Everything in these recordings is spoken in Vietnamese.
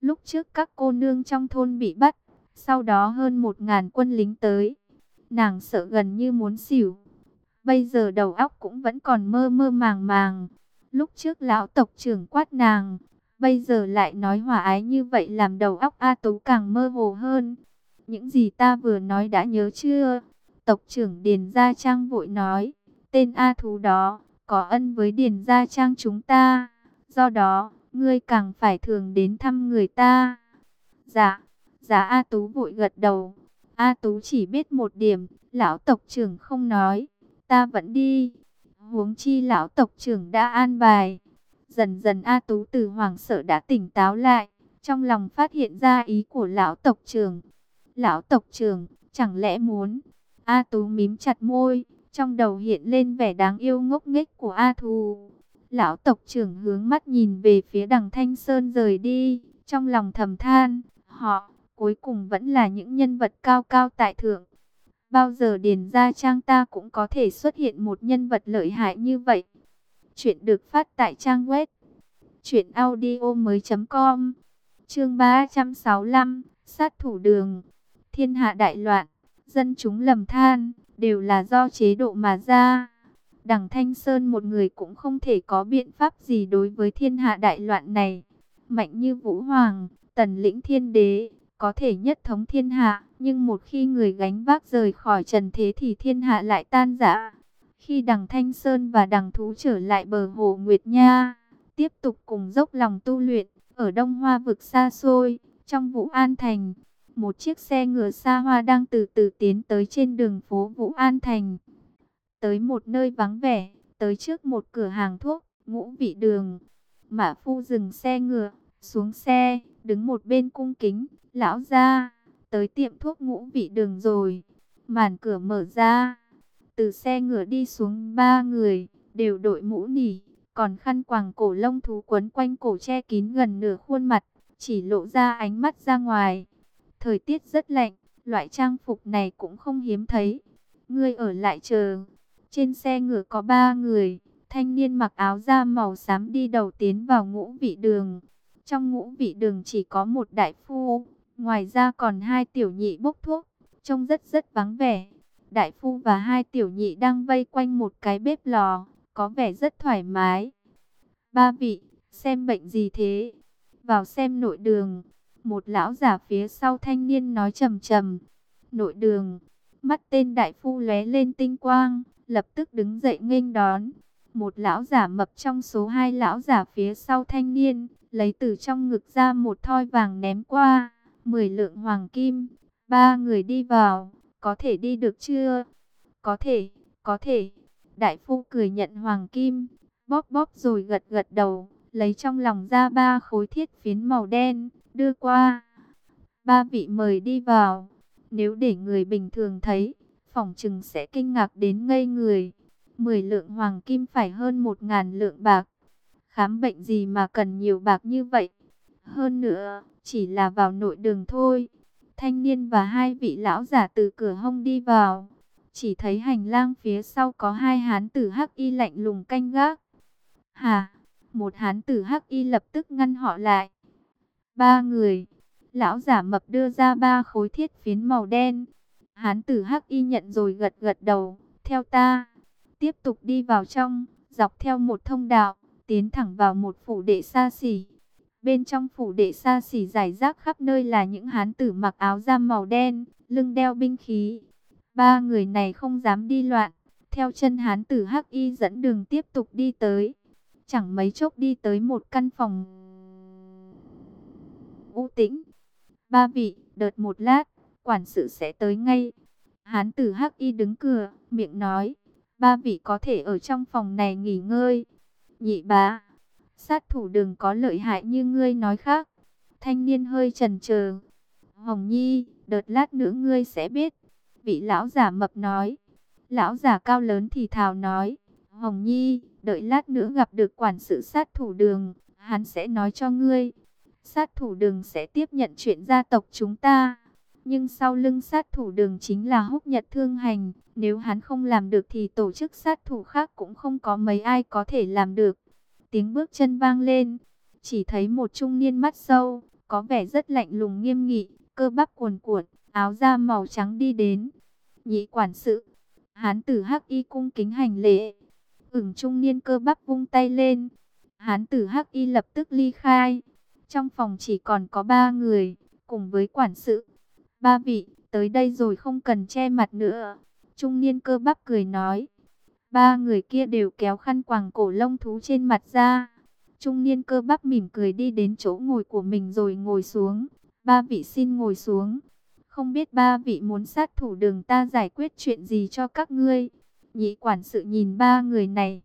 Lúc trước các cô nương trong thôn bị bắt, sau đó hơn 1000 quân lính tới. Nàng sợ gần như muốn xỉu. Bây giờ đầu óc cũng vẫn còn mơ mơ màng màng. Lúc trước lão tộc trưởng quát nàng, bây giờ lại nói hòa ái như vậy làm đầu óc A Tú càng mơ hồ hơn. Những gì ta vừa nói đã nhớ chưa? Tộc trưởng Điền Gia Trang vội nói, tên A Thú đó có ân với Điền Gia Trang chúng ta. Do đó, ngươi càng phải thường đến thăm người ta. Dạ, dạ A Tú vội gật đầu. A Tú chỉ biết một điểm, lão tộc trưởng không nói, ta vẫn đi. Huống chi lão tộc trưởng đã an bài. Dần dần A Tú từ hoảng sợ đã tỉnh táo lại, trong lòng phát hiện ra ý của lão tộc trưởng. Lão tộc trưởng, chẳng lẽ muốn... A Tú mím chặt môi, trong đầu hiện lên vẻ đáng yêu ngốc nghếch của A Thù. Lão tộc trưởng hướng mắt nhìn về phía đằng Thanh Sơn rời đi, trong lòng thầm than, họ cuối cùng vẫn là những nhân vật cao cao tại thượng. Bao giờ Điền Gia Trang ta cũng có thể xuất hiện một nhân vật lợi hại như vậy. Chuyện được phát tại trang web truyệnaudiomoi.com. Chương 365, sát thủ đường. Thiên hạ đại loạn, dân chúng lầm than, đều là do chế độ mà ra. Đằng Thanh Sơn một người cũng không thể có biện pháp gì đối với thiên hạ đại loạn này. Mạnh như Vũ Hoàng, Tần lĩnh thiên đế, có thể nhất thống thiên hạ, nhưng một khi người gánh vác rời khỏi trần thế thì thiên hạ lại tan rã. Khi đằng Thanh Sơn và đằng Thú trở lại bờ hồ Nguyệt Nha, tiếp tục cùng dốc lòng tu luyện, ở Đông Hoa vực xa xôi, trong Vũ An Thành, một chiếc xe ngựa xa hoa đang từ từ tiến tới trên đường phố Vũ An Thành. Tới một nơi vắng vẻ, tới trước một cửa hàng thuốc, Ngũ Vị Đường. Mã phu dừng xe ngựa, xuống xe, đứng một bên cung kính, lão gia, tới tiệm thuốc Ngũ Vị Đường rồi. Màn cửa mở ra, từ xe ngựa đi xuống 3 người, đều đội mũ nỉ, còn khăn quàng cổ lông thú quấn quanh cổ che kín gần nửa khuôn mặt, chỉ lộ ra ánh mắt ra ngoài. Thời tiết rất lạnh, loại trang phục này cũng không hiếm thấy. Ngươi ở lại chờ. Trên xe ngựa có 3 người, thanh niên mặc áo da màu xám đi đầu tiến vào Ngũ Vị Đường. Trong Ngũ Vị Đường chỉ có một đại phu, ngoài ra còn 2 tiểu nhị bốc thuốc, trông rất vắng vẻ. Đại phu và 2 tiểu nhị đang vây quanh một cái bếp lò, có vẻ rất thoải mái. 3 vị, xem bệnh gì thế? Vào xem nội đường. Một lão giả phía sau thanh niên nói trầm trầm. Nội đường. Mắt tên đại phu lóe lên tinh quang, lập tức đứng dậy nghênh đón. Một lão giả mập trong số 2 lão giả phía sau thanh niên, lấy từ trong ngực ra một thoi vàng ném qua, 10 lượng hoàng kim. 3 người đi vào, có thể đi được chưa? Có thể, có thể. Đại phu cười nhận hoàng kim, bóp bóp rồi gật gật đầu, lấy trong lòng ra 3 khối thiết phiến màu đen, đưa qua. 3 vị mời đi vào. Nếu để người bình thường thấy, phỏng chừng sẽ kinh ngạc đến ngây người. 10 lượng hoàng kim phải hơn 1000 lượng bạc. Khám bệnh gì mà cần nhiều bạc như vậy? Hơn nữa, chỉ là vào nội đường thôi. Thanh niên và 2 vị lão giả từ cửa hông đi vào. Chỉ thấy hành lang phía sau có 2 hán tử hắc y lạnh lùng canh gác. Hả? Một hán tử hắc y lập tức ngăn họ lại. 3 người. Lão giả mập đưa ra 3 khối thiết phiến màu đen. Hán tử hắc y nhận rồi gật gật đầu. Theo ta. Tiếp tục đi vào trong, dọc theo một thông đạo, tiến thẳng vào một phủ đệ xa xỉ. Bên trong phủ đệ xa xỉ rải rác khắp nơi là những hán tử mặc áo da màu đen, lưng đeo binh khí. 3 người này không dám đi loạn, theo chân hán tử hắc y dẫn đường tiếp tục đi tới. Chẳng mấy chốc đi tới một căn phòng u tĩnh. 3 vị, đợi một lát, quản sự sẽ tới ngay. Hán tử hắc y đứng cửa, miệng nói, 3 vị có thể ở trong phòng này nghỉ ngơi. Nhị bá, sát thủ đừng có lợi hại như ngươi nói khác. Thanh niên hơi chần chờ. Hồng Nhi, đợt lát nữa ngươi sẽ biết. Vị lão giả mập nói. Lão giả cao lớn thì thào nói, Hồng Nhi, đợi lát nữa gặp được quản sự sát thủ đường, hắn sẽ nói cho ngươi. Sát thủ đường sẽ tiếp nhận chuyện gia tộc chúng ta. Nhưng sau lưng sát thủ đường chính là Húc Nhật Thương Hành. Nếu hắn không làm được thì tổ chức sát thủ khác cũng không có mấy ai có thể làm được. Tiếng bước chân vang lên. Chỉ thấy một trung niên mắt sâu, có vẻ rất lạnh lùng nghiêm nghị, cơ bắp cuồn cuộn, áo da màu trắng đi đến. Nhị quản sự, hán tử Hắc Y cung kính hành lễ. Ửng trung niên cơ bắp vung tay lên, hán tử Hắc Y lập tức ly khai. Trong phòng chỉ còn có 3 người, cùng với quản sự. 3 vị, tới đây rồi không cần che mặt nữa. Trung niên cơ bắp cười nói. 3 người kia đều kéo khăn quàng cổ lông thú trên mặt ra. Trung niên cơ bắp mỉm cười đi đến chỗ ngồi của mình rồi ngồi xuống. 3 vị xin ngồi xuống. Không biết 3 vị muốn sát thủ Đường ta giải quyết chuyện gì cho các ngươi? Nhị quản sự nhìn 3 người này.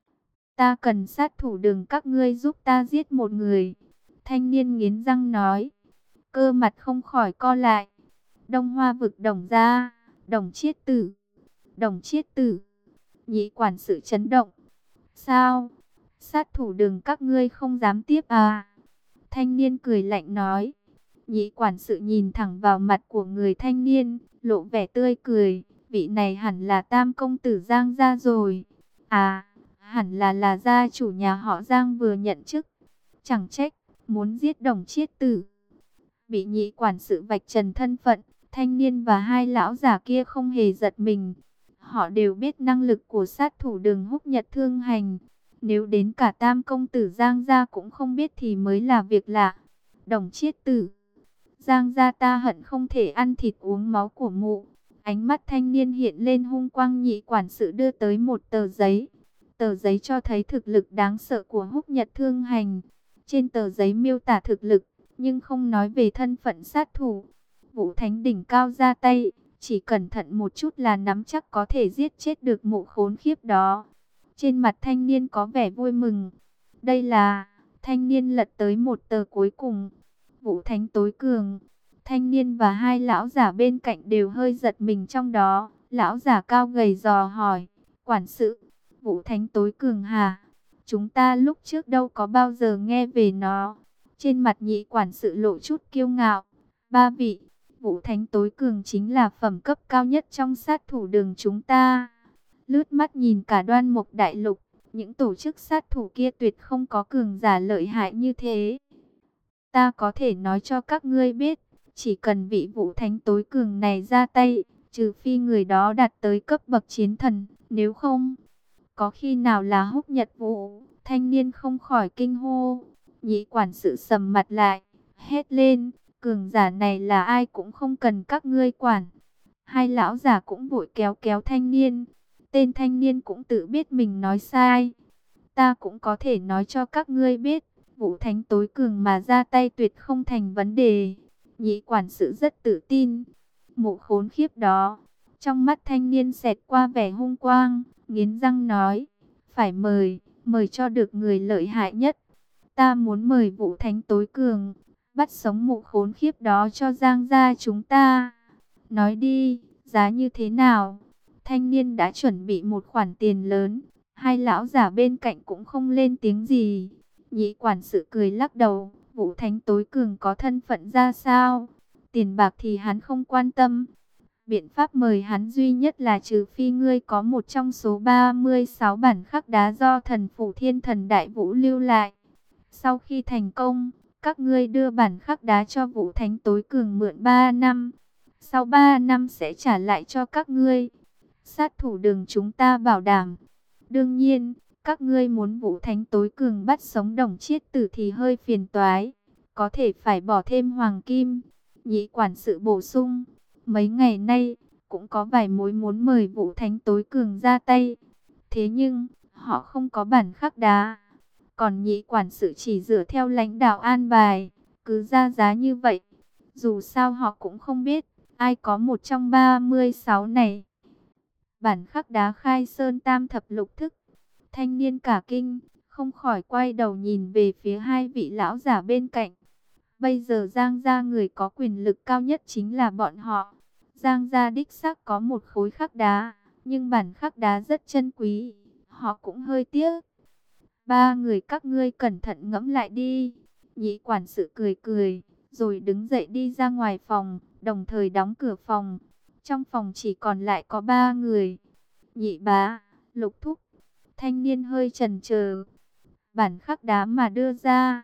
Ta cần sát thủ Đường các ngươi giúp ta giết một người. Thanh niên nghiến răng nói. Cơ mặt không khỏi co lại. Đông Hoa vực Đồng gia, Đồng Chiết Tử. Đồng Chiết Tử. Nhị quản sự chấn động. Sao? Sát thủ Đường các ngươi không dám tiếp à? Thanh niên cười lạnh nói. Nhị quản sự nhìn thẳng vào mặt của người thanh niên, lộ vẻ tươi cười. Vị này hẳn là Tam công tử Giang gia rồi. À, hẳn là gia chủ nhà họ Giang vừa nhận chức. Chẳng trách, muốn giết Đồng Chiết Tử. Bị nhị quản sự vạch trần thân phận, thanh niên và 2 lão già kia không hề giật mình. Họ đều biết năng lực của sát thủ Đường Húc Nhật Thương Hành. Nếu đến cả Tam công tử Giang gia cũng không biết thì mới là việc lạ. Đồng Chiết Tử, Giang gia ta hận không thể ăn thịt uống máu của mụ. Ánh mắt thanh niên hiện lên hung quang. Nhị quản sự đưa tới một tờ giấy. Tờ giấy cho thấy thực lực đáng sợ của Húc Nhật Thương Hành. Trên tờ giấy miêu tả thực lực, nhưng không nói về thân phận sát thủ. Vũ Thánh đỉnh cao ra tay, chỉ cẩn thận một chút là nắm chắc có thể giết chết được mụ khốn khiếp đó. Trên mặt thanh niên có vẻ vui mừng. Đây là... Thanh niên lật tới một tờ cuối cùng. Vũ Thánh tối cường. Thanh niên và 2 lão giả bên cạnh đều hơi giật mình trong đó. Lão giả cao gầy dò hỏi. Quản sự, Vũ Thánh tối cường hả? Chúng ta lúc trước đâu có bao giờ nghe về nó. Trên mặt nhị quản sự lộ chút kiêu ngạo. 3 vị, Vũ Thánh tối cường chính là phẩm cấp cao nhất trong sát thủ Đường chúng ta. Lướt mắt nhìn cả Đoan Mục Đại Lục, những tổ chức sát thủ kia tuyệt không có cường giả lợi hại như thế. Ta có thể nói cho các ngươi biết, chỉ cần vị Vũ Thánh tối cường này ra tay, trừ phi người đó đạt tới cấp bậc chiến thần, nếu không, có khi nào là Húc Nhật Vũ? Thanh niên không khỏi kinh hô. Nhị quản sự sầm mặt lại, hét lên, cường giả này là ai cũng không cần các ngươi quản. 2 lão giả cũng vội kéo kéo thanh niên. Tên thanh niên cũng tự biết mình nói sai. Ta cũng có thể nói cho các ngươi biết, Vũ Thánh tối cường mà ra tay tuyệt không thành vấn đề. Nhị quản sự rất tự tin. Mụ khốn khiếp đó. Trong mắt thanh niên xẹt qua vẻ hung quang, nghiến răng nói, phải mời cho được người lợi hại nhất. Ta muốn mời Vũ Thánh tối cường, bắt sống mụ khốn khiếp đó cho Giang gia chúng ta. Nói đi, giá như thế nào? Thanh niên đã chuẩn bị một khoản tiền lớn. 2 lão giả bên cạnh cũng không lên tiếng gì. Nhị quản sự cười lắc đầu. Vũ Thánh tối cường có thân phận ra sao? Tiền bạc thì hắn không quan tâm. Biện pháp mời hắn duy nhất là trừ phi ngươi có một trong số 36 bản khắc đá do thần phủ Thiên Thần Đại Vũ lưu lại. Sau khi thành công, các ngươi đưa bản khắc đá cho Vũ Thánh tối cường mượn 3 năm. Sau 3 năm sẽ trả lại cho các ngươi. Sát thủ Đường chúng ta bảo đảm. Đương nhiên, các ngươi muốn Vũ Thánh tối cường bắt sống Đồng Chiết Tử thì hơi phiền toái. Có thể phải bỏ thêm hoàng kim. Nhị quản sự bổ sung. Mấy ngày nay, cũng có vài mối muốn mời Vũ Thánh tối cường ra tay. Thế nhưng, họ không có bản khắc đá. Còn nhị quản sự chỉ dựa theo lãnh đạo an bài, cứ ra giá như vậy. Dù sao họ cũng không biết, ai có một trong 36 này. Bản khắc đá Khai Sơn Tam Thập Lục Thức. Thanh niên cả kinh, không khỏi quay đầu nhìn về phía 2 vị lão giả bên cạnh. Bây giờ Giang gia người có quyền lực cao nhất chính là bọn họ. Giang gia đích xác có một khối khắc đá, nhưng bản khắc đá rất chân quý, họ cũng hơi tiếc. 3 người các ngươi cẩn thận ngẫm lại đi. Nhị quản sự cười cười, rồi đứng dậy đi ra ngoài phòng, đồng thời đóng cửa phòng. Trong phòng chỉ còn lại có 3 người. Nhị bá, Lục thúc. Thanh niên hơi chần chờ. Bản khắc đá mà đưa ra,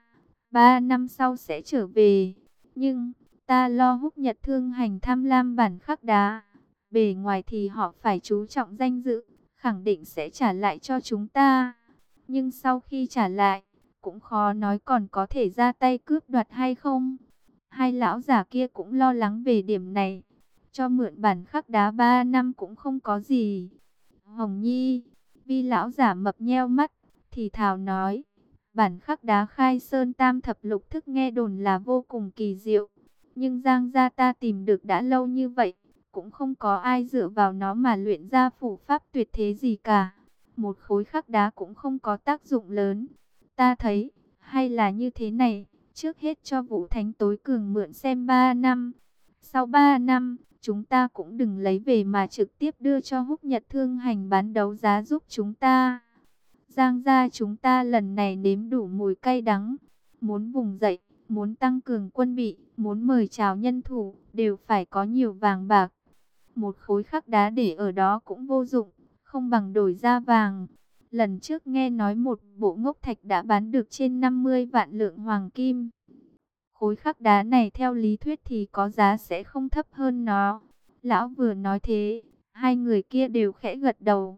3 năm sau sẽ trở về. Nhưng, ta lo Húc Nhật Thương Hành tham lam bản khắc đá. Bề ngoài thì họ phải chú trọng danh dự, khẳng định sẽ trả lại cho chúng ta. Nhưng sau khi trả lại, cũng khó nói còn có thể ra tay cướp đoạt hay không. Hai lão già kia cũng lo lắng về điểm này. Cho mượn bản khắc đá 3 năm cũng không có gì. Hồng Nhi, Vi lão giả mập nheo mắt, thì thào nói. Bản khắc đá Khai Sơn Tam Thập Lục Thức nghe đồn là vô cùng kỳ diệu. Nhưng Giang gia ta tìm được đã lâu như vậy, cũng không có ai dựa vào nó mà luyện ra phủ pháp tuyệt thế gì cả. Một khối khắc đá cũng không có tác dụng lớn. Ta thấy, hay là như thế này, trước hết cho Vũ Thánh tối cường mượn xem 3 năm. Sau 3 năm, chúng ta cũng đừng lấy về mà trực tiếp đưa cho Húc Nhật Thương Hành bán đấu giá giúp chúng ta. Giang gia chúng ta lần này nếm đủ mùi cay đắng, muốn vùng dậy, muốn tăng cường quân bị, muốn mời chào nhân thủ, đều phải có nhiều vàng bạc. Một khối khắc đá để ở đó cũng vô dụng, không bằng đổi ra vàng. Lần trước nghe nói một bộ ngốc thạch đã bán được trên 50 vạn lượng hoàng kim. Khối khắc đá này theo lý thuyết thì có giá sẽ không thấp hơn nó. Lão vừa nói thế, hai người kia đều khẽ gật đầu.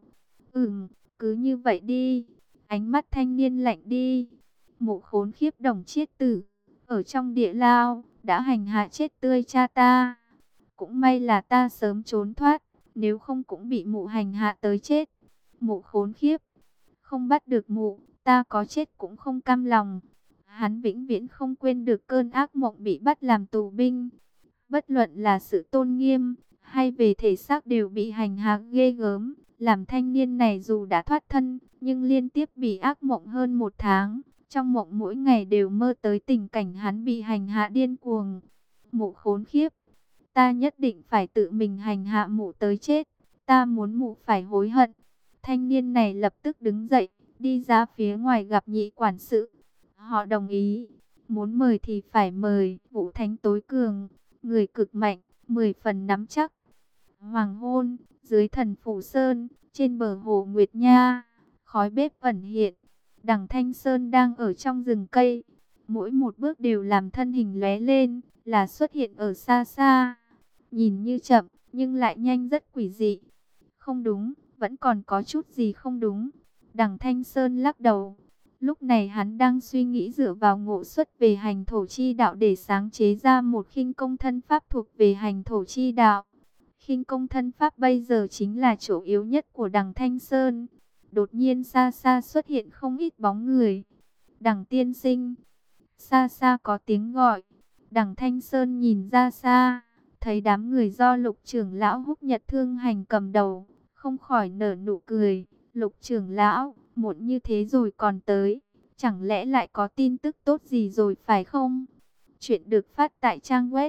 Cứ như vậy đi. Ánh mắt thanh niên lạnh đi. Mụ khốn khiếp Đồng Chiết Tử, ở trong địa lao, đã hành hạ chết tươi cha ta. Cũng may là ta sớm trốn thoát, nếu không cũng bị mụ hành hạ tới chết. Mụ khốn khiếp, không bắt được mụ, ta có chết cũng không cam lòng. Hắn vĩnh viễn không quên được cơn ác mộng bị bắt làm tù binh. Bất luận là sự tôn nghiêm, hay về thể xác đều bị hành hạ ghê gớm. Làm thanh niên này dù đã thoát thân, nhưng liên tiếp bị ác mộng hơn 1 tháng. Trong mộng mỗi ngày đều mơ tới tình cảnh hắn bị hành hạ điên cuồng. Mụ khốn khiếp, ta nhất định phải tự mình hành hạ mụ tới chết. Ta muốn mụ phải hối hận. Thanh niên này lập tức đứng dậy, đi ra phía ngoài gặp nhị quản sự. Họ đồng ý, muốn mời thì phải mời. Vũ Thánh tối cường, người cực mạnh, 10 phần nắm chắc. Hoàng hôn, dưới Thần Phủ Sơn, trên bờ hồ Nguyệt Nha, khói bếp ẩn hiện. Đằng Thanh Sơn đang ở trong rừng cây, mỗi một bước đều làm thân hình lóe lên, là xuất hiện ở xa xa. Nhìn như chậm, nhưng lại nhanh rất quỷ dị. Không đúng, vẫn còn có chút gì không đúng. Đằng Thanh Sơn lắc đầu. Lúc này hắn đang suy nghĩ dựa vào ngộ xuất về hành thổ chi đạo để sáng chế ra một khinh công thân pháp thuộc về hành thổ chi đạo. Khinh công thân pháp bây giờ chính là chỗ yếu nhất của đằng Thanh Sơn. Đột nhiên xa xa xuất hiện không ít bóng người. Đằng tiên sinh. Xa xa có tiếng gọi. Đằng Thanh Sơn nhìn ra xa, thấy đám người do Lục trưởng lão Húc Nhật Thương Hành cầm đầu, không khỏi nở nụ cười. Lục trưởng lão, muộn như thế rồi còn tới, chẳng lẽ lại có tin tức tốt gì rồi phải không? Chuyện được phát tại trang web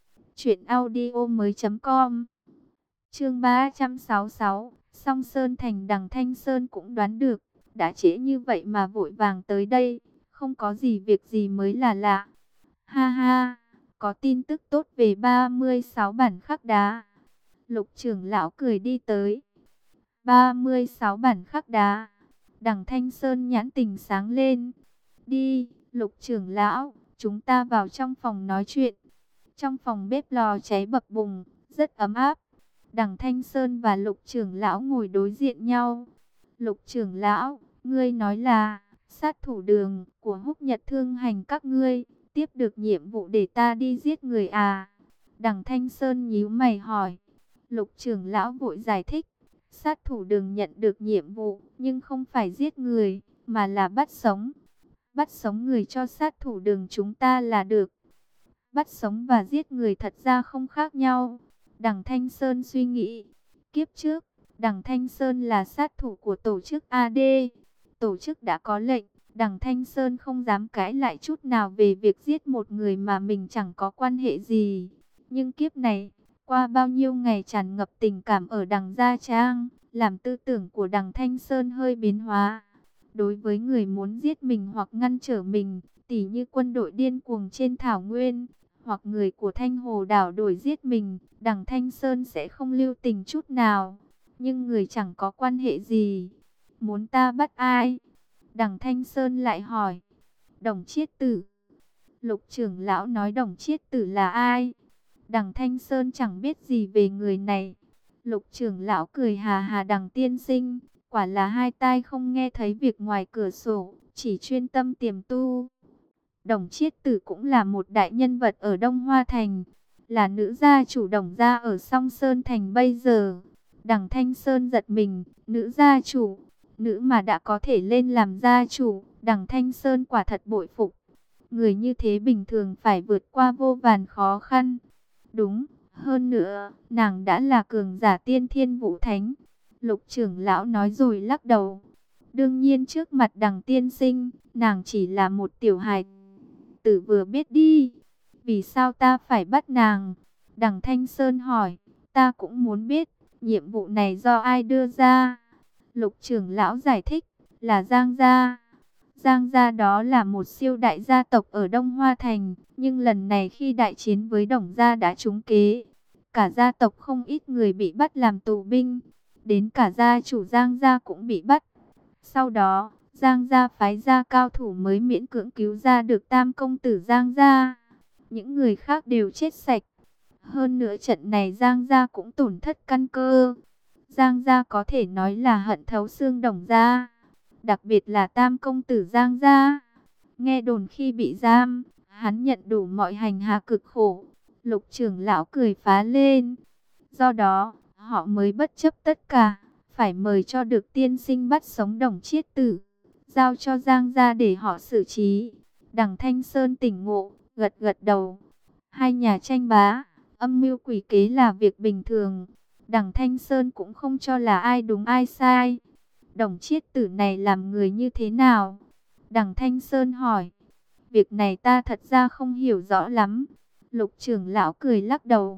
truyệnaudiomoi.com. Chương 366, Song Sơn Thành. Đằng Thanh Sơn cũng đoán được, đã trễ như vậy mà vội vàng tới đây, không có gì việc gì mới là lạ. Ha ha, có tin tức tốt về 36 bản khắc đá. Lục trưởng lão cười đi tới. 36 bản khắc đá. Đằng Thanh Sơn nhãn tình sáng lên. Đi, Lục trưởng lão, chúng ta vào trong phòng nói chuyện. Trong phòng bếp lò cháy bập bùng, rất ấm áp. Đằng Thanh Sơn và Lục trưởng lão ngồi đối diện nhau. Lục trưởng lão, ngươi nói là sát thủ Đường của Húc Nhật Thương Hành các ngươi tiếp được nhiệm vụ để ta đi giết người à? Đằng Thanh Sơn nhíu mày hỏi. Lục trưởng lão vội giải thích. Sát thủ Đường nhận được nhiệm vụ, nhưng không phải giết người, mà là bắt sống. Bắt sống người cho sát thủ Đường chúng ta là được. Bắt sống và giết người thật ra không khác nhau. Đằng Thanh Sơn suy nghĩ. Kiếp trước, Đằng Thanh Sơn là sát thủ của tổ chức AD. Tổ chức đã có lệnh, Đằng Thanh Sơn không dám cãi lại chút nào về việc giết một người mà mình chẳng có quan hệ gì. Nhưng kiếp này, qua bao nhiêu ngày tràn ngập tình cảm ở Đằng Gia Trang, làm tư tưởng của Đằng Thanh Sơn hơi biến hóa. Đối với người muốn giết mình hoặc ngăn trở mình, tỉ như quân đội điên cuồng trên thảo nguyên, hoặc người của Thanh Hồ đảo đuổi giết mình, Đằng Thanh Sơn sẽ không lưu tình chút nào. Nhưng người chẳng có quan hệ gì, muốn ta bắt ai? Đằng Thanh Sơn lại hỏi. Đồng Chiết Tử. Lục trưởng lão nói Đồng Chiết Tử là ai? Đằng Thanh Sơn chẳng biết gì về người này. Lục trưởng lão cười hà hà, Đằng tiên sinh, quả là hai tai không nghe thấy việc ngoài cửa sổ, chỉ chuyên tâm tiềm tu. Đồng Chiết Tử cũng là một đại nhân vật ở Đông Hoa Thành, là nữ gia chủ Đồng gia ở Song Sơn Thành bây giờ. Đằng Thanh Sơn giật mình, nữ gia chủ, nữ mà đã có thể lên làm gia chủ, Đằng Thanh Sơn quả thật bội phục. Người như thế bình thường phải vượt qua vô vàn khó khăn. Đúng, hơn nữa, nàng đã là cường giả tiên thiên vũ thánh. Lục trưởng lão nói rồi lắc đầu. Đương nhiên trước mặt Đằng tiên sinh, nàng chỉ là một tiểu hài tử vừa biết đi. Vì sao ta phải bắt nàng? Đằng Thanh Sơn hỏi. Ta cũng muốn biết, nhiệm vụ này do ai đưa ra? Lục trưởng lão giải thích, là Giang gia. Giang gia đó là một siêu đại gia tộc ở Đông Hoa Thành, nhưng lần này khi đại chiến với Đồng gia đã trúng kế. Cả gia tộc không ít người bị bắt làm tù binh, đến cả gia chủ Giang gia cũng bị bắt. Sau đó, Giang gia phái ra cao thủ mới miễn cưỡng cứu ra được tam công tử Giang gia. Những người khác đều chết sạch. Hơn nữa trận này Giang gia cũng tổn thất căn cơ. Giang gia có thể nói là hận thấu xương Đồng gia. Đặc biệt là tam công tử Giang gia. Nghe đồn khi bị giam, hắn nhận đủ mọi hành hạ cực khổ. Lục trưởng lão cười phá lên. Do đó, họ mới bất chấp tất cả, phải mời cho được tiên sinh bắt sống Đồng Chiết Tử, giao cho Giang gia để họ xử trí. Đằng Thanh Sơn tỉnh ngộ, gật gật đầu. Hai nhà tranh bá, âm mưu quỷ kế là việc bình thường. Đằng Thanh Sơn cũng không cho là ai đúng ai sai. Đồng Chiết Tử này làm người như thế nào? Đằng Thanh Sơn hỏi. Việc này ta thật ra không hiểu rõ lắm. Lục trưởng lão cười lắc đầu.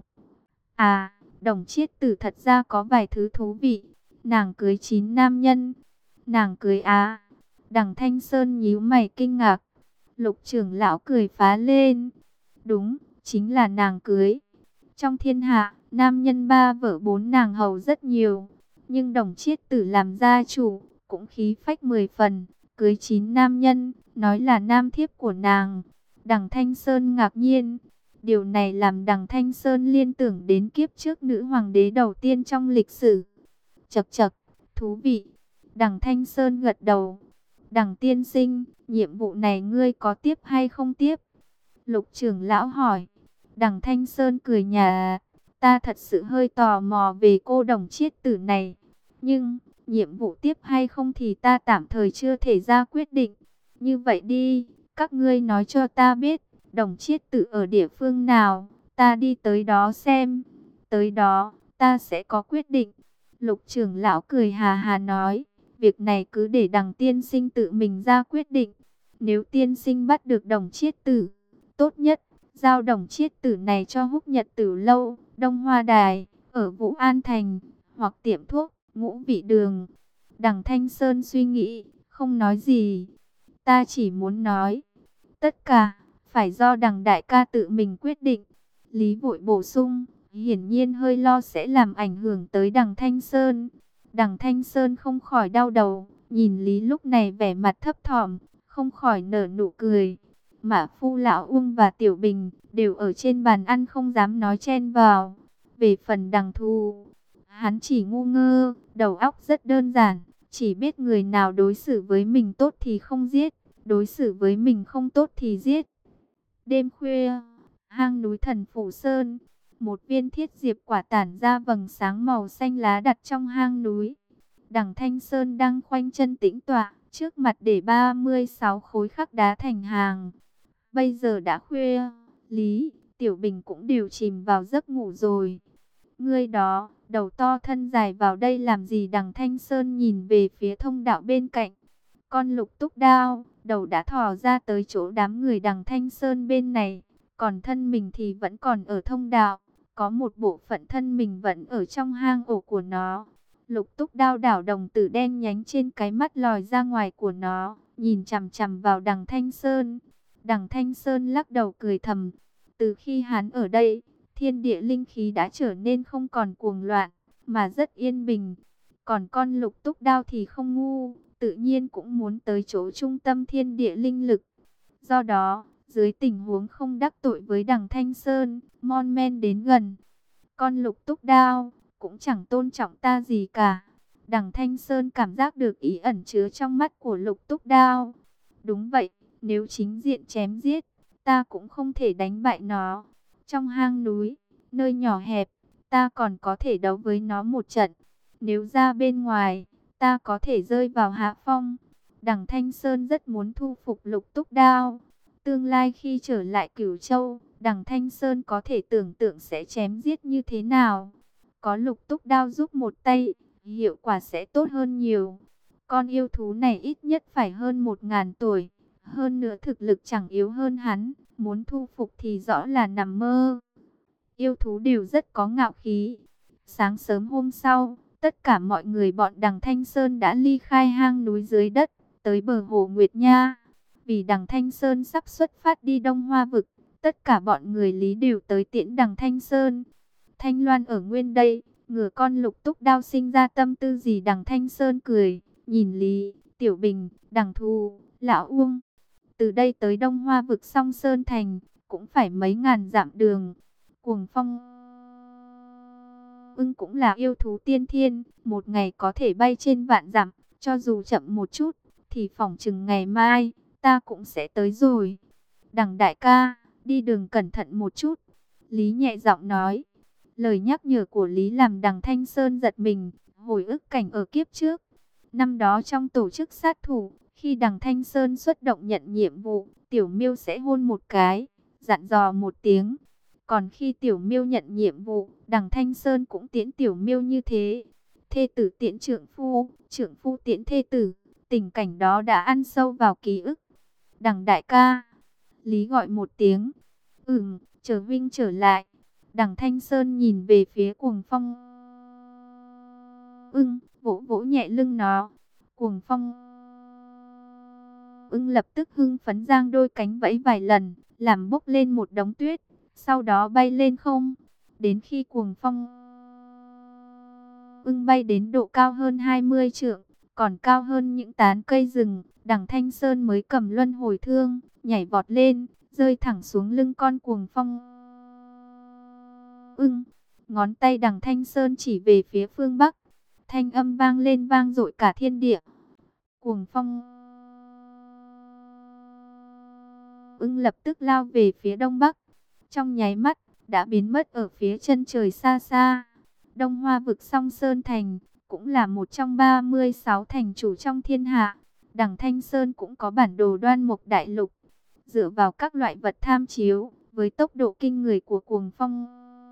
À, Đồng Chiết Tử thật ra có vài thứ thú vị. Nàng cưới 9 nam nhân. Nàng cưới à? Đằng Thanh Sơn nhíu mày kinh ngạc. Lục trưởng lão cười phá lên. Đúng, chính là nàng cưới. Trong thiên hạ, nam nhân 3 vợ 4 nàng hầu rất nhiều. Nhưng Đồng Chiết Tử làm gia chủ, cũng khí phách 10 phần. Cưới 9 nam nhân, nói là nam thiếp của nàng. Đằng Thanh Sơn ngạc nhiên. Điều này làm Đằng Thanh Sơn liên tưởng đến kiếp trước nữ hoàng đế đầu tiên trong lịch sử. Chậc chậc, thú vị. Đằng Thanh Sơn gật đầu. Đằng tiên sinh, nhiệm vụ này ngươi có tiếp hay không tiếp? Lục trưởng lão hỏi. Đằng Thanh Sơn cười nhạt. Ta thật sự hơi tò mò về cô Đồng Chiết Tử này. Nhưng, nhiệm vụ tiếp hay không thì ta tạm thời chưa thể ra quyết định. Như vậy đi, các ngươi nói cho ta biết, Đồng Chiết Tử ở địa phương nào, ta đi tới đó xem. Tới đó, ta sẽ có quyết định. Lục trưởng lão cười hà hà nói, việc này cứ để Đằng tiên sinh tự mình ra quyết định. Nếu tiên sinh bắt được Đồng Chiết Tử, tốt nhất, giao Đồng Chiết Tử này cho Húc Nhật Tử Lâu, Đông Hoa Đài, ở Vũ An Thành, hoặc tiệm thuốc, Ngũ Vị Đường. Đằng Thanh Sơn suy nghĩ, không nói gì. Ta chỉ muốn nói, tất cả, phải do Đằng đại ca tự mình quyết định. Lý vội bổ sung, hiển nhiên hơi lo sẽ làm ảnh hưởng tới Đằng Thanh Sơn. Đằng Thanh Sơn không khỏi đau đầu, nhìn Lý lúc này vẻ mặt thấp thỏm, không khỏi nở nụ cười. Mã Phu Lão Uông và Tiểu Bình đều ở trên bàn ăn không dám nói chen vào. Về phần Đằng Thu, hắn chỉ ngu ngơ, đầu óc rất đơn giản, chỉ biết người nào đối xử với mình tốt thì không giết, đối xử với mình không tốt thì giết. Đêm khuya, hang núi Thần Phủ Sơn, một viên thiết diệp quả tản ra vầng sáng màu xanh lá đặt trong hang núi. Đằng Thanh Sơn đang khoanh chân tĩnh tọa, trước mặt để 36 khối khắc đá thành hàng. Bây giờ đã khuya, Lý, Tiểu Bình cũng đều chìm vào giấc ngủ rồi. Ngươi đó, đầu to thân dài vào đây làm gì? Đằng Thanh Sơn nhìn về phía thông đạo bên cạnh. Con Lục Túc Đao, đầu đã thò ra tới chỗ đám người Đằng Thanh Sơn bên này. Còn thân mình thì vẫn còn ở thông đạo. Có một bộ phận thân mình vẫn ở trong hang ổ của nó. Lục Túc Đao đảo đồng tử đen nhánh trên cái mắt lòi ra ngoài của nó, nhìn chằm chằm vào Đằng Thanh Sơn. Đằng Thanh Sơn lắc đầu cười thầm. Từ khi hắn ở đây, thiên địa linh khí đã trở nên không còn cuồng loạn, mà rất yên bình. Còn con Lục Túc Đao thì không ngu, tự nhiên cũng muốn tới chỗ trung tâm thiên địa linh lực. Do đó, Dưới tình huống không đắc tội với đằng Thanh Sơn, mon men đến gần. Con Lục Túc Đao cũng chẳng tôn trọng ta gì cả. Đằng Thanh Sơn cảm giác được ý ẩn chứa trong mắt của Lục Túc Đao. Đúng vậy, nếu chính diện chém giết, ta cũng không thể đánh bại nó. Trong hang núi, nơi nhỏ hẹp, ta còn có thể đấu với nó một trận. Nếu ra bên ngoài, ta có thể rơi vào hạ phong. Đằng Thanh Sơn rất muốn thu phục Lục Túc Đao. Tương lai khi trở lại Cửu Châu, đằng Thanh Sơn có thể tưởng tượng sẽ chém giết như thế nào. Có Lục Túc Đao giúp một tay, hiệu quả sẽ tốt hơn nhiều. Con yêu thú này ít nhất phải hơn 1000 tuổi. Hơn nữa thực lực chẳng yếu hơn hắn, muốn thu phục thì rõ là nằm mơ. Yêu thú đều rất có ngạo khí. Sáng sớm hôm sau, tất cả mọi người bọn đằng Thanh Sơn đã ly khai hang núi dưới đất, tới bờ hồ Nguyệt Nha. Vì đằng Thanh Sơn sắp xuất phát đi Đông Hoa vực, tất cả bọn người Lý đều tới tiễn đằng Thanh Sơn. Thanh Loan ở nguyên đây, ngừa con Lục Túc Đao sinh ra tâm tư gì. Đằng Thanh Sơn cười, nhìn Lý, Tiểu Bình, đằng Thu, Lão Uông. Từ đây tới Đông Hoa vực Song Sơn Thành, cũng phải mấy ngàn dặm đường. Cuồng Phong ưng cũng là yêu thú tiên thiên, một ngày có thể bay trên vạn dặm, cho dù chậm một chút, thì phỏng chừng ngày mai, ta cũng sẽ tới rồi. Đằng đại ca, đi đường cẩn thận một chút. Lý nhẹ giọng nói. Lời nhắc nhở của Lý làm đằng Thanh Sơn giật mình, hồi ức cảnh ở kiếp trước. Năm đó trong tổ chức sát thủ, khi đằng Thanh Sơn xuất động nhận nhiệm vụ, Tiểu Miêu sẽ hôn một cái, dặn dò một tiếng. Còn khi Tiểu Miêu nhận nhiệm vụ, đằng Thanh Sơn cũng tiễn Tiểu Miêu như thế. Thê tử tiễn trượng phu tiễn thê tử. Tình cảnh đó đã ăn sâu vào ký ức. Đằng đại ca, Lý gọi một tiếng. Chờ Vinh trở lại. Đằng Thanh Sơn nhìn về phía Cuồng Phong ưng, vỗ vỗ nhẹ lưng nó. Cuồng Phong ưng lập tức hưng phấn giang đôi cánh vẫy vài lần, làm bốc lên một đống tuyết, sau đó bay lên không. Đến khi Cuồng Phong ưng bay đến độ cao hơn 20 trượng, còn cao hơn những tán cây rừng, đằng Thanh Sơn mới cầm luân hồi thương, nhảy vọt lên, rơi thẳng xuống lưng con Cuồng Phong ưng. Ngón tay đằng Thanh Sơn chỉ về phía phương Bắc, thanh âm vang lên vang dội cả thiên địa. Cuồng Phong ưng lập tức lao về phía Đông Bắc, trong nháy mắt đã biến mất ở phía chân trời xa xa. Đông Hoa vực Song Sơn Thành cũng là một trong 36 thành chủ trong thiên hạ. Đằng Thanh Sơn cũng có bản đồ Đoan Mục Đại Lục. Dựa vào các loại vật tham chiếu, với tốc độ kinh người của Cuồng Phong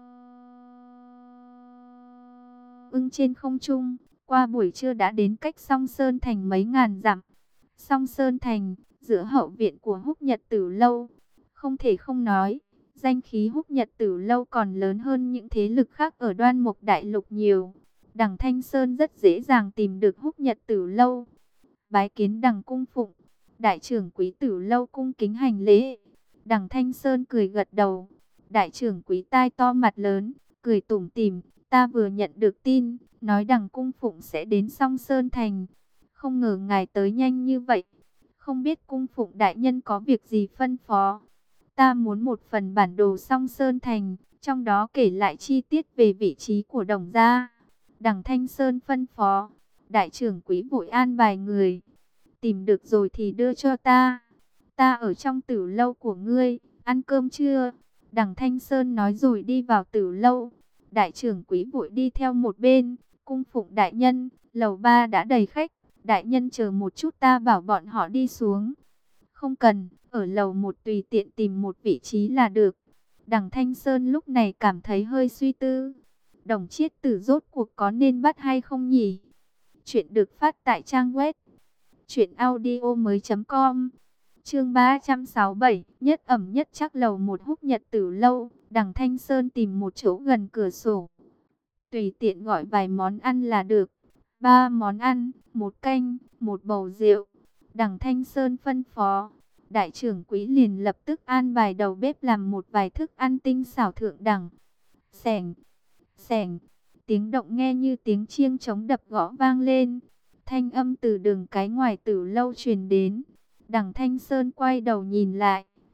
ưng trên không trung, qua buổi trưa đã đến cách Song Sơn Thành mấy ngàn dặm. Song Sơn Thành, giữa hậu viện của Húc Nhật Tử Lâu. Không thể không nói, danh khí Húc Nhật Tử Lâu còn lớn hơn những thế lực khác ở Đoan Mục Đại Lục nhiều. Đằng Thanh Sơn rất dễ dàng tìm được Húc Nhật Tử Lâu. Bái kiến đằng cung phụng, đại trưởng quý Tử Lâu cung kính hành lễ. Đằng Thanh Sơn cười gật đầu. Đại trưởng quý tai to mặt lớn, cười tủm tỉm. Ta vừa nhận được tin, nói đằng cung phụng sẽ đến Song Sơn Thành. Không ngờ ngài tới nhanh như vậy. Không biết cung phụng đại nhân có việc gì phân phó. Ta muốn một phần bản đồ Song Sơn Thành, trong đó kể lại chi tiết về vị trí của Đồng gia. Đằng Thanh Sơn phân phó. Đại trưởng quý vội an bài người. Tìm được rồi thì đưa cho ta. Ta ở trong Tử Lâu của ngươi, ăn cơm chưa? Đằng Thanh Sơn nói rồi đi vào Tử Lâu. Đại trưởng quý vội đi theo một bên. Cung phụng đại nhân, lầu 3 đã đầy khách. Đại nhân chờ một chút, ta bảo bọn họ đi xuống. Không cần, ở lầu 1 tùy tiện tìm một vị trí là được. Đằng Thanh Sơn lúc này cảm thấy hơi suy tư. Đồng Chiết Tử rốt cuộc có nên bắt hay không nhỉ? Chuyện được phát tại trang web truyệnaudiomoi.com. Chương 367, nhất ẩm nhất chắc lầu 1 Húc Nhật Tử Lâu. Đằng Thanh Sơn tìm một chỗ gần cửa sổ, tùy tiện gọi vài món ăn là được. 3 món ăn, 1 canh, 1 bầu rượu. Đằng Thanh Sơn phân phó. Đại trưởng quý liền lập tức an bài đầu bếp làm một vài thức ăn tinh xảo thượng đẳng. Xèng, xèng, tiếng động nghe như tiếng chiêng trống đập gõ vang lên. Thanh âm từ đường cái ngoài Tử Lâu truyền đến. Đằng Thanh Sơn quay đầu nhìn lại,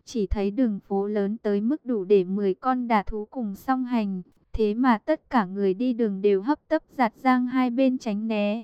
Chỉ thấy đường phố lớn tới mức đủ để 10 con đà thú cùng song hành. Thế mà tất cả người đi đường đều hấp tấp giạt giang hai bên tránh né.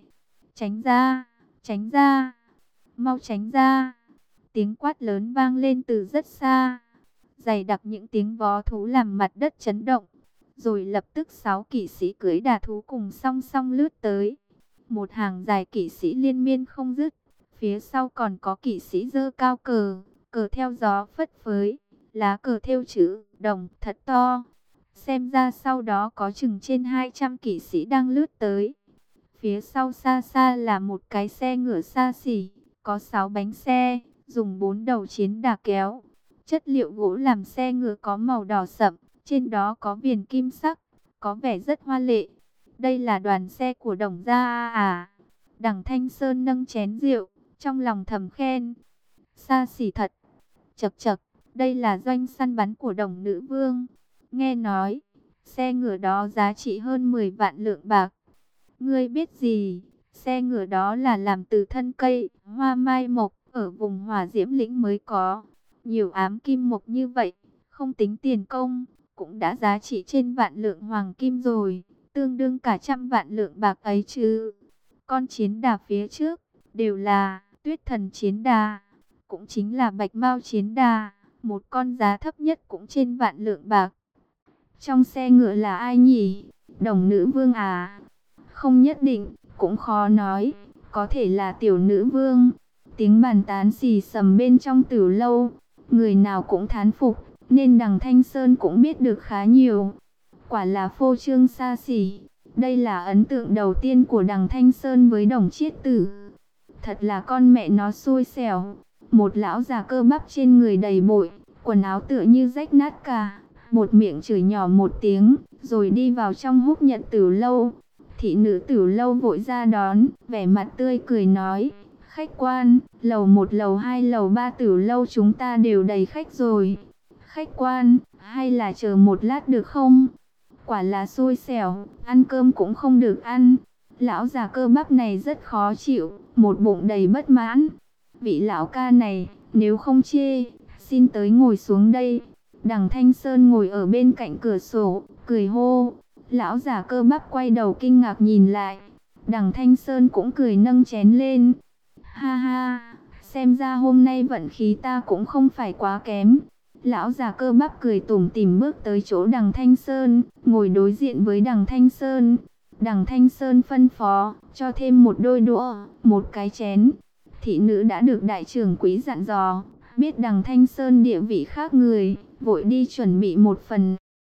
Tránh ra, mau tránh ra. Tiếng quát lớn vang lên từ rất xa. Dày đặc những tiếng vó thú làm mặt đất chấn động. Rồi lập tức 6 kỵ sĩ cưỡi đà thú cùng song song lướt tới. Một hàng dài kỵ sĩ liên miên không dứt. Phía sau còn có kỵ sĩ giơ cao cờ, cờ theo gió phất phới, lá cờ thêu chữ đồng thật to. Xem ra sau đó có chừng trên 200 kỵ sĩ đang lướt tới. Phía sau xa xa là một cái xe ngựa xa xỉ, có 6 bánh xe, dùng 4 đầu chiến đà kéo. Chất liệu gỗ làm xe ngựa có màu đỏ sậm, trên đó có viền kim sắc, có vẻ rất hoa lệ. Đây là đoàn xe của Đồng gia à? Đằng Thanh Sơn nâng chén rượu, trong lòng thầm khen. Xa xỉ thật. Chậc chậc, đây là doanh săn bắn của Đồng nữ vương. Nghe nói, xe ngựa đó giá trị hơn 10 vạn lượng bạc. Ngươi biết gì? Xe ngựa đó là làm từ thân cây, hoa mai mộc, ở vùng Hỏa Diễm Lĩnh mới có. Nhiều ám kim mộc như vậy, không tính tiền công, cũng đã giá trị trên vạn lượng hoàng kim rồi, tương đương cả 100 vạn lượng bạc ấy chứ. Con chiến đà phía trước, đều là Tuyết Thần chiến đà, cũng chính là Bạch Mao chiến đà, một con giá thấp nhất cũng trên vạn lượng bạc. Trong xe ngựa là ai nhỉ? Đồng nữ vương à? Không nhất định, cũng khó nói, có thể là tiểu nữ vương. Tiếng bàn tán xì xầm bên trong tử lâu, người nào cũng thán phục, nên đằng Thanh Sơn cũng biết được khá nhiều. Quả là phô trương xa xỉ, đây là ấn tượng đầu tiên của đằng Thanh Sơn với Đồng Chiết Tử. Thật là con mẹ nó xui xẻo, một lão già cơ bắp trên người đầy bụi, quần áo tựa như rách nát cả, một miệng chửi nhỏ một tiếng, rồi đi vào trong húc nhận tử lâu. Thị nữ tử lâu vội ra đón, vẻ mặt tươi cười nói: khách quan, lầu 1, lầu 2, lầu 3 tử lâu chúng ta đều đầy khách rồi. Khách quan, hay là chờ một lát được không? Quả là xui xẻo, ăn cơm cũng không được ăn. Lão già cơ bắp này rất khó chịu, một bụng đầy bất mãn. Vị lão ca này, nếu không chê, xin tới ngồi xuống đây. Đằng Thanh Sơn ngồi ở bên cạnh cửa sổ, cười hô. Lão già cơ bắp quay đầu kinh ngạc nhìn lại. Đằng Thanh Sơn cũng cười nâng chén lên. Ha ha, xem ra hôm nay vận khí ta cũng không phải quá kém. Lão già cơ bắp cười tủm tỉm bước tới chỗ đằng Thanh Sơn, ngồi đối diện với đằng Thanh Sơn. Đằng Thanh Sơn phân phó, cho thêm một đôi đũa, một cái chén. Thị nữ đã được đại trưởng quý dặn dò, biết đằng Thanh Sơn địa vị khác người, vội đi chuẩn bị một phần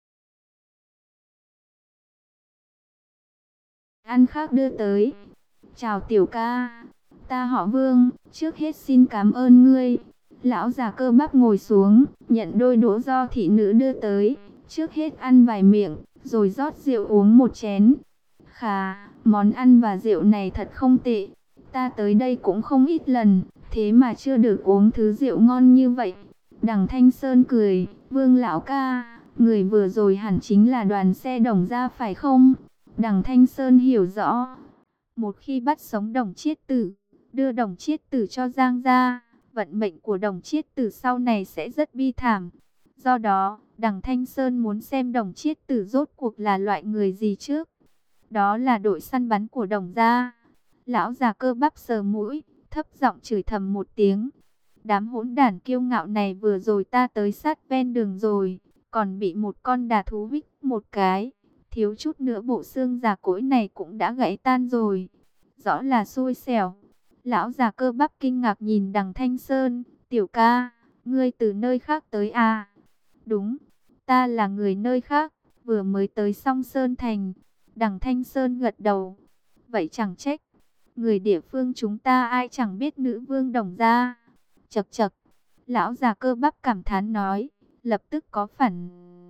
ăn khác đưa tới. Chào tiểu ca, ta họ Vương, trước hết xin cảm ơn ngươi. Lão già cơ bắp ngồi xuống, nhận đôi đũa do thị nữ đưa tới, trước hết ăn vài miệng, rồi rót rượu uống một chén. Khà, món ăn và rượu này thật không tệ, ta tới đây cũng không ít lần, thế mà chưa được uống thứ rượu ngon như vậy. Đằng Thanh Sơn cười, Vương lão ca, người vừa rồi hẳn chính là đoàn xe Đồng gia phải không? Đằng Thanh Sơn hiểu rõ, một khi bắt sống Đồng Chiết Tử, đưa Đồng Chiết Tử cho Giang gia, vận mệnh của Đồng Chiết Tử sau này sẽ rất bi thảm. Do đó, đằng Thanh Sơn muốn xem Đồng Chiết Tử rốt cuộc là loại người gì trước. Đó là đội săn bắn của Đồng gia. Lão già cơ bắp sờ mũi, thấp giọng chửi thầm một tiếng. Đám hỗn đản kiêu ngạo này vừa rồi ta tới sát ven đường rồi, còn bị một con đà thú hích một cái. Thiếu chút nữa bộ xương già cỗi này cũng đã gãy tan rồi. Rõ là xui xẻo. Lão già cơ bắp kinh ngạc nhìn đằng Thanh Sơn. Tiểu ca, ngươi từ nơi khác tới à? Đúng, ta là người nơi khác, vừa mới tới Song Sơn Thành. Đằng Thanh Sơn gật đầu. Vậy chẳng trách, người địa phương chúng ta ai chẳng biết nữ vương Đồng gia. Chậc chậc, lão già cơ bắp cảm thán nói, lập tức có phản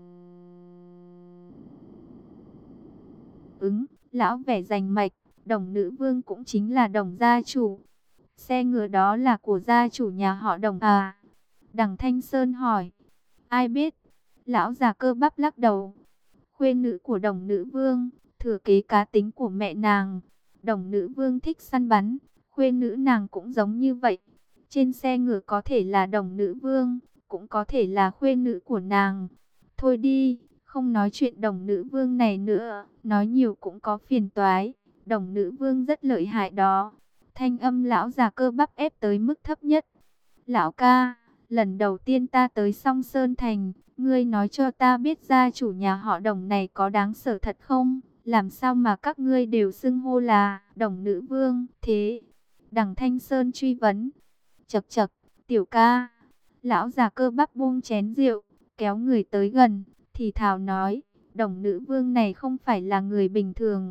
ứng. Lão vẻ rành mạch, Đồng nữ vương cũng chính là Đồng gia chủ. Xe ngựa đó là của gia chủ nhà họ Đồng à? Đằng Thanh Sơn hỏi. Ai biết? Lão già cơ bắp lắc đầu. Khuê nữ của Đồng nữ vương, thừa kế cá tính của mẹ nàng. Đồng nữ vương thích săn bắn, khuê nữ nàng cũng giống như vậy. Trên xe ngựa có thể là Đồng nữ vương, cũng có thể là khuê nữ của nàng. Thôi đi, không nói chuyện Đồng nữ vương này nữa, nói nhiều cũng có phiền toái. Đồng nữ vương rất lợi hại đó. Thanh âm lão già Cơ Bắp ép tới mức thấp nhất. Lão ca, lần đầu tiên ta tới Song Sơn Thành, ngươi nói cho ta biết gia chủ nhà họ Đồng này có đáng sợ thật không? Làm sao mà các ngươi đều xưng hô là Đồng nữ vương thế? Đằng Thanh Sơn truy vấn. Chậc chậc, tiểu ca. Lão già Cơ Bắp buông chén rượu, kéo người tới gần, thì thào nói, Đồng nữ vương này không phải là người bình thường.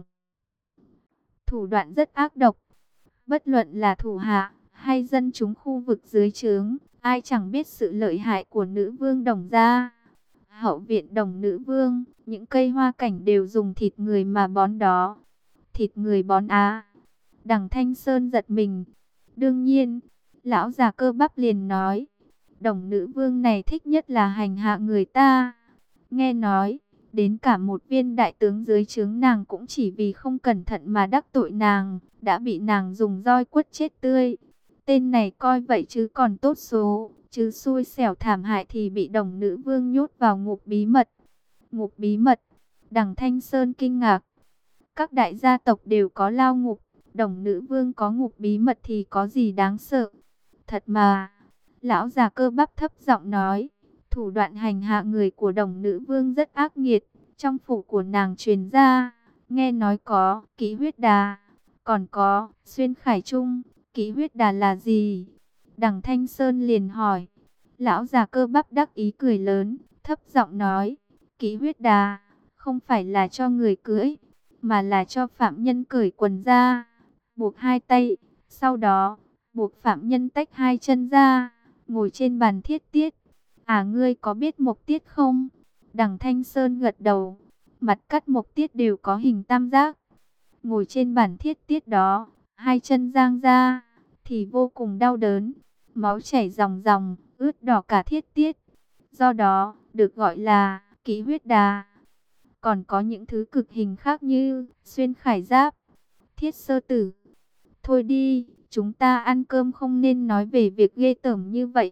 Thủ đoạn rất ác độc. Bất luận là thủ hạ hay dân chúng khu vực dưới trướng, ai chẳng biết sự lợi hại của nữ vương Đồng gia. Hậu viện Đồng nữ vương, những cây hoa cảnh đều dùng thịt người mà bón đó. Thịt người bón á. Đằng Thanh Sơn giật mình. Đương nhiên, lão già Cơ Bắp liền nói, Đồng nữ vương này thích nhất là hành hạ người ta. Nghe nói, đến cả một viên đại tướng dưới trướng nàng cũng chỉ vì không cẩn thận mà đắc tội nàng, đã bị nàng dùng roi quất chết tươi. Tên này coi vậy chứ còn tốt số, chứ xui xẻo thảm hại thì bị Đồng nữ vương nhốt vào ngục bí mật. Ngục bí mật? Đằng Thanh Sơn kinh ngạc. Các đại gia tộc đều có lao ngục, Đồng nữ vương có ngục bí mật thì có gì đáng sợ? Thật mà. Lão già Cơ Bắp thấp giọng nói, thủ đoạn hành hạ người của Đồng nữ vương rất ác nghiệt. Trong phủ của nàng truyền ra, nghe nói có kỹ huyết đà, còn có xuyên khải trung. Kỹ huyết đà là gì? Đằng Thanh Sơn liền hỏi. Lão già Cơ Bắp đắc ý cười lớn, thấp giọng nói, kỹ huyết đà không phải là cho người cưỡi, mà là cho phạm nhân cởi quần ra, buộc hai tay, sau đó buộc phạm nhân tách hai chân ra, ngồi trên bàn thiết tiết. À, ngươi có biết mộc tiết không? Đằng Thanh Sơn gật đầu. Mặt cắt mộc tiết đều có hình tam giác. Ngồi trên bàn thiết tiết đó, hai chân giang ra, thì vô cùng đau đớn. Máu chảy ròng ròng, ướt đỏ cả thiết tiết. Do đó, được gọi là kỹ huyết đà. Còn có những thứ cực hình khác như xuyên khải giáp, thiết sơ tử. Thôi đi, chúng ta ăn cơm không nên nói về việc ghê tởm như vậy.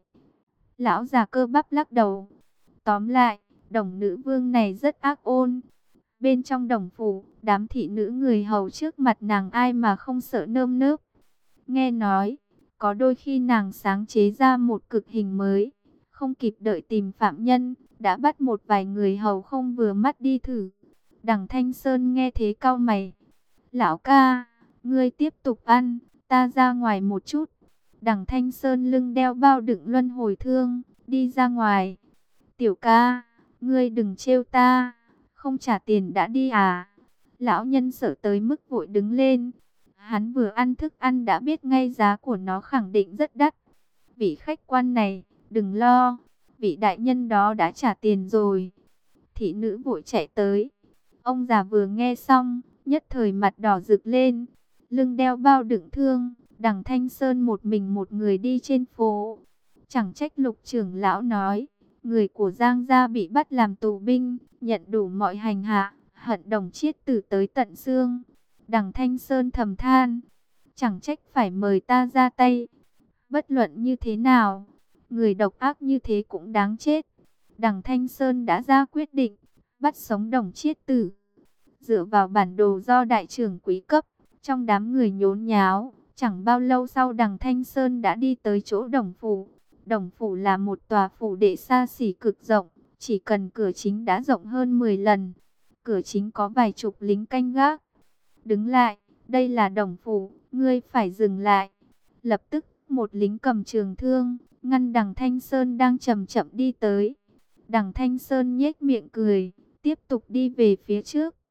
Lão già Cơ Bắp lắc đầu. Tóm lại, Đồng nữ vương này rất ác ôn. Bên trong Đồng phủ, đám thị nữ người hầu trước mặt nàng ai mà không sợ nơm nớp. Nghe nói, có đôi khi nàng sáng chế ra một cực hình mới, không kịp đợi tìm phạm nhân, đã bắt một vài người hầu không vừa mắt đi thử. Đằng Thanh Sơn nghe thế cau mày. Lão ca, ngươi tiếp tục ăn, ta ra ngoài một chút. Đằng Thanh Sơn lưng đeo bao đựng luân hồi thương, đi ra ngoài. Tiểu ca, ngươi đừng trêu ta, không trả tiền đã đi à? Lão nhân sợ tới mức vội đứng lên. Hắn vừa ăn thức ăn đã biết ngay giá của nó khẳng định rất đắt. Vị khách quan này, đừng lo, vị đại nhân đó đã trả tiền rồi. Thị nữ vội chạy tới. Ông già vừa nghe xong, nhất thời mặt đỏ rực lên, lưng đeo bao đựng thương. Đằng Thanh Sơn một mình một người đi trên phố. Chẳng trách Lục trưởng lão nói, người của Giang gia bị bắt làm tù binh, nhận đủ mọi hành hạ, hận Đồng Chiết Tử tới tận xương. Đằng Thanh Sơn thầm than, chẳng trách phải mời ta ra tay. Bất luận như thế nào, người độc ác như thế cũng đáng chết. Đằng Thanh Sơn đã ra quyết định, bắt sống Đồng Chiết Tử. Dựa vào bản đồ do đại trưởng quý cấp, trong đám người nhốn nháo, chẳng bao lâu sau Đằng Thanh Sơn đã đi tới chỗ Đồng phủ. Đồng phủ là một tòa phủ đệ xa xỉ cực rộng, chỉ cần cửa chính đã rộng hơn 10 lần. Cửa chính có vài chục lính canh gác. Đứng lại, đây là Đồng phủ, ngươi phải dừng lại. Lập tức, một lính cầm trường thương, ngăn Đằng Thanh Sơn đang chậm chậm đi tới. Đằng Thanh Sơn nhếch miệng cười, tiếp tục đi về phía trước.